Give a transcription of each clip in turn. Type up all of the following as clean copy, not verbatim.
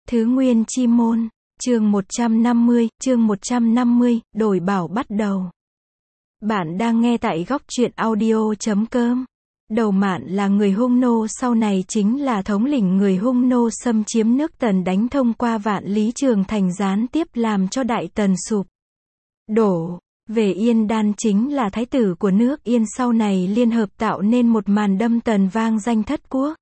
Thứ Nguyên Chi Môn, chương 150, đổi bảo bắt đầu. Bạn đang nghe tại góc truyện audio.com. Đầu Mạn là người Hung nô, sau này chính là thống lĩnh người Hung nô xâm chiếm nước Tần, đánh thông qua Vạn Lý Trường Thành, gián tiếp làm cho Đại Tần sụp đổ. Về Yên Đan chính là thái tử của nước Yên, sau này liên hợp tạo nên một màn đâm Tần vang danh thất quốc.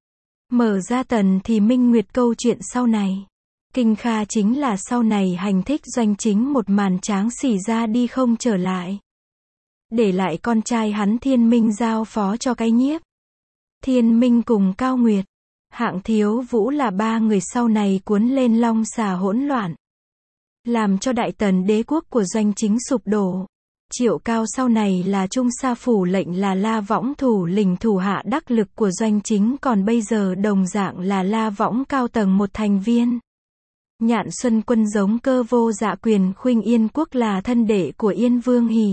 Mở ra Tần thì Minh Nguyệt câu chuyện sau này. Kinh Kha chính là sau này hành thích doanh chính, một màn tráng xỉ ra đi không trở lại. Để lại con trai hắn Thiên Minh giao phó cho cái nhiếp. Thiên Minh cùng Cao Nguyệt, Hạng Thiếu Vũ là ba người sau này cuốn lên long xà hỗn loạn, làm cho Đại Tần đế quốc của doanh chính sụp đổ. Triệu Cao sau này là Trung Sa Phủ lệnh, là La Võng thủ lĩnh thủ hạ đắc lực của doanh chính, còn bây giờ đồng dạng là La Võng cao tầng một thành viên. Nhạn Xuân Quân giống Cơ Vô Dạ Quyền Khuynh Yên Quốc là thân đệ của Yên Vương Hỉ.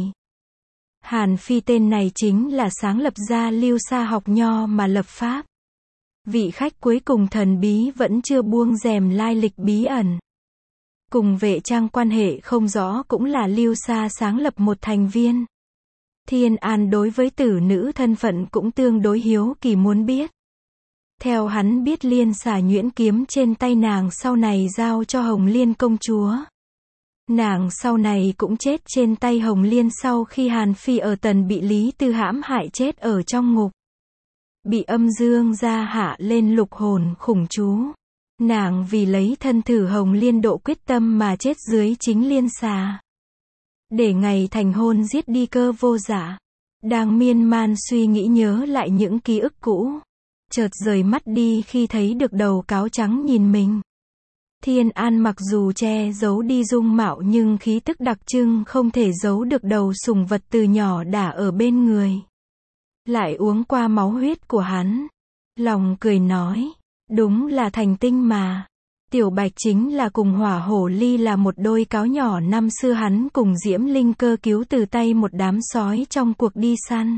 Hàn Phi tên này chính là sáng lập ra Lưu Sa học nho mà lập pháp. Vị khách cuối cùng thần bí vẫn chưa buông rèm lai lịch bí ẩn. Cùng Vệ Trang quan hệ không rõ, cũng là Lưu Sa sáng lập một thành viên. Thiên An đối với tử nữ thân phận cũng tương đối hiếu kỳ muốn biết. Theo hắn biết, Liên xà nhuyễn kiếm trên tay nàng sau này giao cho Hồng Liên công chúa. Nàng sau này cũng chết trên tay Hồng Liên sau khi Hàn Phi ở Tần bị Lý Tư hãm hại chết ở trong ngục. Bị âm dương gia hạ lên lục hồn khủng chú. Nàng vì lấy thân thử Hồng Liên độ quyết tâm mà chết dưới chính Liên xà. Để ngày thành hôn giết đi Cơ Vô Dạ. Đang miên man suy nghĩ nhớ lại những ký ức cũ, chợt rời mắt đi khi thấy được đầu cáo trắng nhìn mình. Thiên An mặc dù che giấu đi dung mạo nhưng khí tức đặc trưng không thể giấu được đầu sùng vật từ nhỏ đã ở bên người. Lại uống qua máu huyết của hắn. Lòng cười nói, đúng là thành tinh mà. Tiểu Bạch chính là cùng Hỏa Hổ Ly là một đôi cáo nhỏ, năm xưa hắn cùng Diễm Linh Cơ cứu từ tay một đám sói trong cuộc đi săn.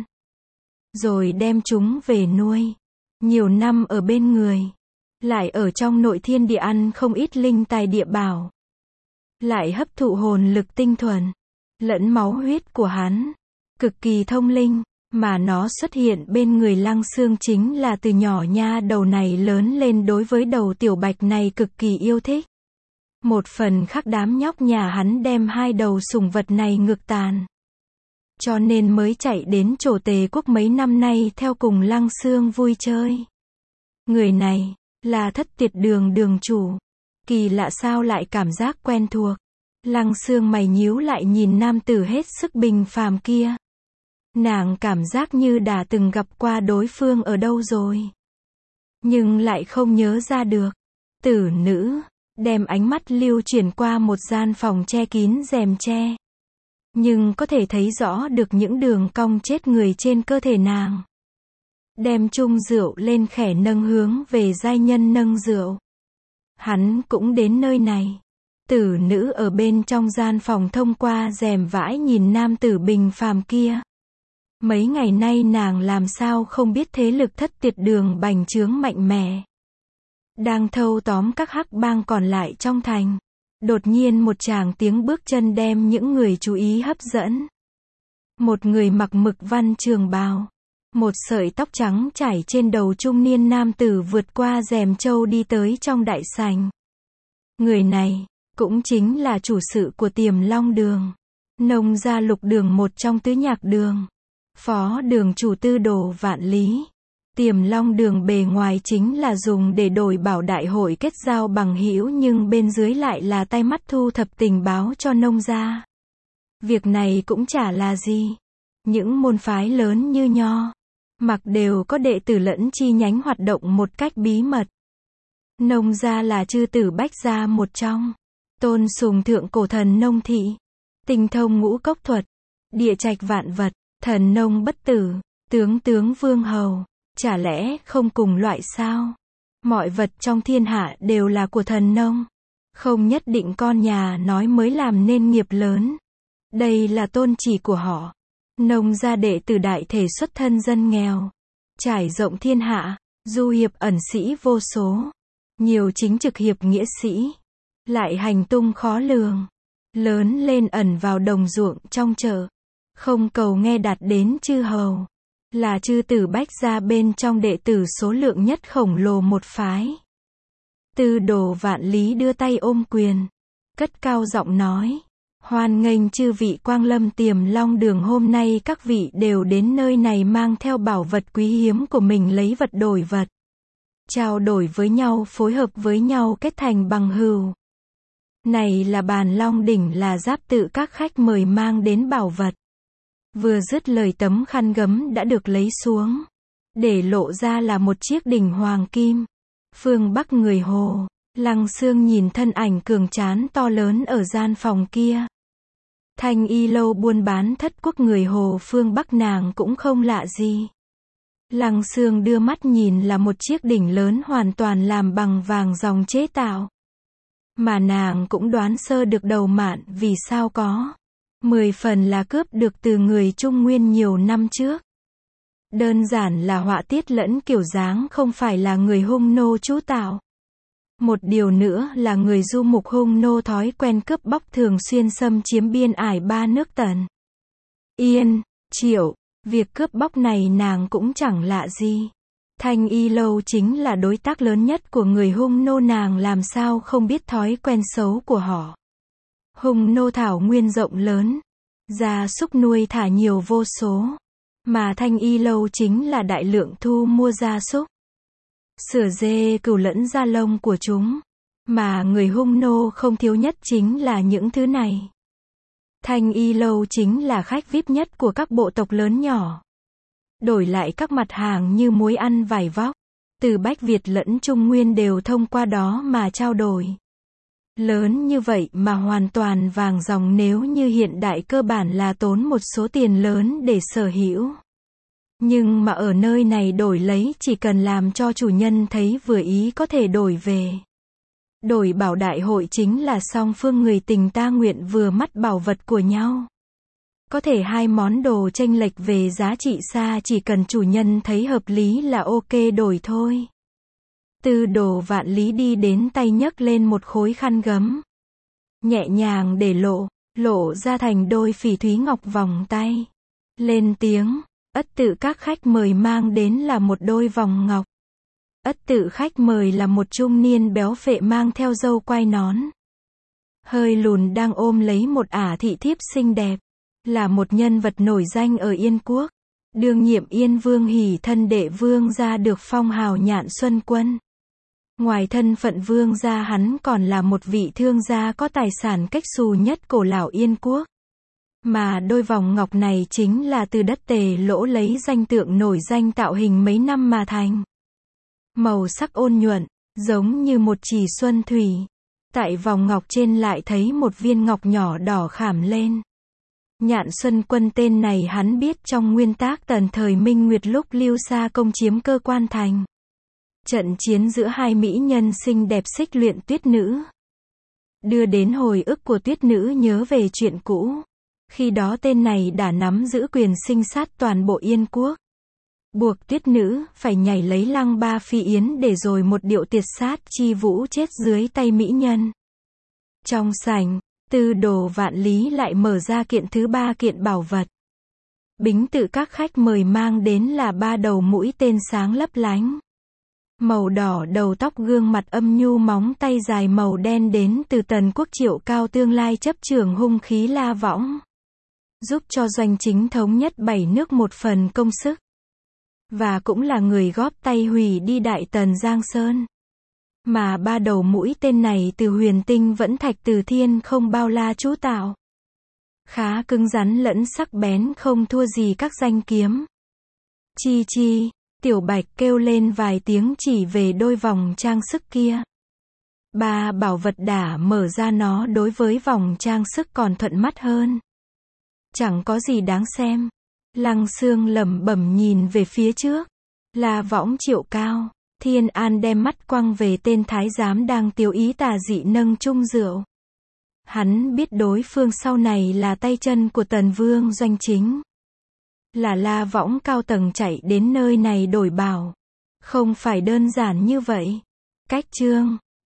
Rồi đem chúng về nuôi. Nhiều năm ở bên người. Lại ở trong nội thiên địa ăn không ít linh tài địa bảo. Lại hấp thụ hồn lực tinh thuần, lẫn máu huyết của hắn. Cực kỳ thông linh, mà nó xuất hiện bên người Lăng Xương chính là từ nhỏ nha đầu này lớn lên đối với đầu Tiểu Bạch này cực kỳ yêu thích. Một phần khác đám nhóc nhà hắn đem hai đầu sùng vật này ngược tàn. Cho nên mới chạy đến chỗ Tề quốc mấy năm nay theo cùng Lăng Xương vui chơi. Người này là Thất Tiệt Đường đường chủ. Kỳ lạ sao lại cảm giác quen thuộc. Lăng Xương mày nhíu lại nhìn nam tử hết sức bình phàm kia. Nàng cảm giác như đã từng gặp qua đối phương ở đâu rồi, nhưng lại không nhớ ra được. Tử nữ đem ánh mắt lưu chuyển qua một gian phòng che kín rèm tre, nhưng có thể thấy rõ được những đường cong chết người trên cơ thể nàng. Đem chung rượu lên khẽ nâng hướng về giai nhân nâng rượu. Hắn cũng đến nơi này. Tử nữ ở bên trong gian phòng thông qua rèm vãi nhìn nam tử bình phàm kia. Mấy ngày nay nàng làm sao không biết thế lực Thất Tiệt Đường bành trướng mạnh mẽ, đang thâu tóm các hắc bang còn lại trong thành. Đột nhiên một tràng tiếng bước chân đem những người chú ý hấp dẫn. Một người mặc mực văn trường bào, một sợi tóc trắng trải trên đầu, trung niên nam tử vượt qua rèm châu đi tới trong đại sảnh. Người này cũng chính là chủ sự của Tiềm Long Đường, nông gia Lục Đường, một trong tứ nhạc đường. Phó đường chủ Tư Đồ Vạn Lý. Tiềm Long Đường bề ngoài chính là dùng để đổi bảo đại hội kết giao bằng hữu, nhưng bên dưới lại là tay mắt thu thập tình báo cho nông gia. Việc này cũng chả là gì. Những môn phái lớn như Nho, Mặc đều có đệ tử lẫn chi nhánh hoạt động một cách bí mật. Nông gia là chư tử bách gia một trong. Tôn sùng thượng cổ thần nông thị. Tinh thông ngũ cốc thuật, địa trạch vạn vật. Thần nông bất tử, tướng vương hầu, chả lẽ không cùng loại sao? Mọi vật trong thiên hạ đều là của thần nông. Không nhất định con nhà nói mới làm nên nghiệp lớn. Đây là tôn chỉ của họ. Nông gia đệ tử đại thể xuất thân dân nghèo, trải rộng thiên hạ, du hiệp ẩn sĩ vô số. Nhiều chính trực hiệp nghĩa sĩ, lại hành tung khó lường, lớn lên ẩn vào đồng ruộng trong chợ, không cầu nghe đạt đến chư hầu, là chư tử Bách gia bên trong đệ tử số lượng nhất khổng lồ một phái. Tư Đồ Vạn Lý đưa tay ôm quyền, cất cao giọng nói, hoan nghênh chư vị quang lâm Tiềm Long Đường, hôm nay các vị đều đến nơi này mang theo bảo vật quý hiếm của mình, lấy vật đổi vật, trao đổi với nhau, phối hợp với nhau kết thành bằng hữu. Này là Bàn Long Đỉnh, là giáp tự các khách mời mang đến bảo vật. Vừa dứt lời, tấm khăn gấm đã được lấy xuống, để lộ ra là một chiếc đỉnh hoàng kim. Phương Bắc người Hồ, Lăng Xương nhìn thân ảnh cường tráng to lớn ở gian phòng kia. Thanh y lâu buôn bán thất quốc người Hồ phương Bắc nàng cũng không lạ gì. Lăng Xương đưa mắt nhìn là một chiếc đỉnh lớn hoàn toàn làm bằng vàng ròng chế tạo. Mà nàng cũng đoán sơ được Đầu Mạn vì sao có 10 phần là cướp được từ người Trung Nguyên nhiều năm trước. Đơn giản là họa tiết lẫn kiểu dáng, không phải là người Hung nô chú tạo. Một điều nữa là người du mục Hung nô thói quen cướp bóc, thường xuyên xâm chiếm biên ải ba nước Tần, Yên, Triệu. Việc cướp bóc này nàng cũng chẳng lạ gì. Thanh y lâu chính là đối tác lớn nhất của người Hung nô, nàng làm sao không biết thói quen xấu của họ. Hung nô thảo nguyên rộng lớn, gia súc nuôi thả nhiều vô số, mà Thanh y lâu chính là đại lượng thu mua gia súc, sữa, dê, cừu lẫn da lông của chúng, mà người Hung nô không thiếu nhất chính là những thứ này. Thanh y lâu chính là khách VIP nhất của các bộ tộc lớn nhỏ. Đổi lại các mặt hàng như muối ăn, vải vóc, từ Bách Việt lẫn Trung Nguyên đều thông qua đó mà trao đổi. Lớn như vậy mà hoàn toàn vàng ròng, nếu như hiện đại cơ bản là tốn một số tiền lớn để sở hữu. Nhưng mà ở nơi này đổi lấy chỉ cần làm cho chủ nhân thấy vừa ý có thể đổi về. Đổi bảo đại hội chính là song phương người tình ta nguyện vừa mắt bảo vật của nhau. Có thể hai món đồ chênh lệch về giá trị xa, chỉ cần chủ nhân thấy hợp lý là ok đổi thôi. Tư Đồ Vạn Lý đi đến tay nhấc lên một khối khăn gấm, nhẹ nhàng để lộ ra thành đôi phỉ thúy ngọc vòng tay. Lên tiếng, ất tự các khách mời mang đến là một đôi vòng ngọc. Ất tự khách mời là một trung niên béo phệ mang theo râu quai nón, hơi lùn, đang ôm lấy một ả thị thiếp xinh đẹp. Là một nhân vật nổi danh ở Yên Quốc. Đương nhiệm Yên Vương Hỉ thân đệ vương gia, được phong hào Nhạn Xuân Quân. Ngoài thân phận vương gia, hắn còn là một vị thương gia có tài sản cách xù nhất cổ lão Yên Quốc. Mà đôi vòng ngọc này chính là từ đất Tề Lỗ lấy danh tượng nổi danh tạo hình mấy năm mà thành. Màu sắc ôn nhuận, giống như một chỉ xuân thủy. Tại vòng ngọc trên lại thấy một viên ngọc nhỏ đỏ khảm lên. Nhạn Xuân Quân tên này hắn biết trong nguyên tác Tần thời Minh Nguyệt, lúc Lưu Sa công chiếm Cơ Quan Thành. Trận chiến giữa hai mỹ nhân xinh đẹp Xích Luyện Tuyết Nữ, đưa đến hồi ức của Tuyết Nữ nhớ về chuyện cũ. Khi đó tên này đã nắm giữ quyền sinh sát toàn bộ Yên Quốc. Buộc Tuyết Nữ phải nhảy lấy Lăng Ba Phi Yến để rồi một điệu tiệt sát chi vũ chết dưới tay mỹ nhân. Trong sảnh, Tư Đồ Vạn Lý lại mở ra kiện thứ ba, kiện bảo vật. Bính tự các khách mời mang đến là 3 đầu mũi tên sáng lấp lánh, màu đỏ, đầu tóc gương mặt âm nhu, móng tay dài màu đen, đến từ Tần quốc Triệu Cao, tương lai chấp trưởng hung khí La Võng, giúp cho doanh chính thống nhất 7 nước một phần công sức, và cũng là người góp tay hủy đi Đại Tần Giang Sơn. Mà 3 đầu mũi tên này từ huyền tinh vẫn thạch từ thiên không bao la chú tạo, khá cứng rắn lẫn sắc bén, không thua gì các danh kiếm. Chi chi, Tiểu Bạch kêu lên vài tiếng chỉ về đôi vòng trang sức kia. 3 bảo vật đã mở ra, nó đối với vòng trang sức còn thuận mắt hơn. Chẳng có gì đáng xem. Lăng Xương lẩm bẩm nhìn về phía trước. La Võng, Triệu Cao. Thiên An đem mắt quăng về tên thái giám đang tiêu ý tà dị nâng chung rượu. Hắn biết đối phương sau này là tay chân của Tần Vương Doanh Chính. Là La Võng cao tầng chạy đến nơi này đổi bảo. Không phải đơn giản như vậy. cách chương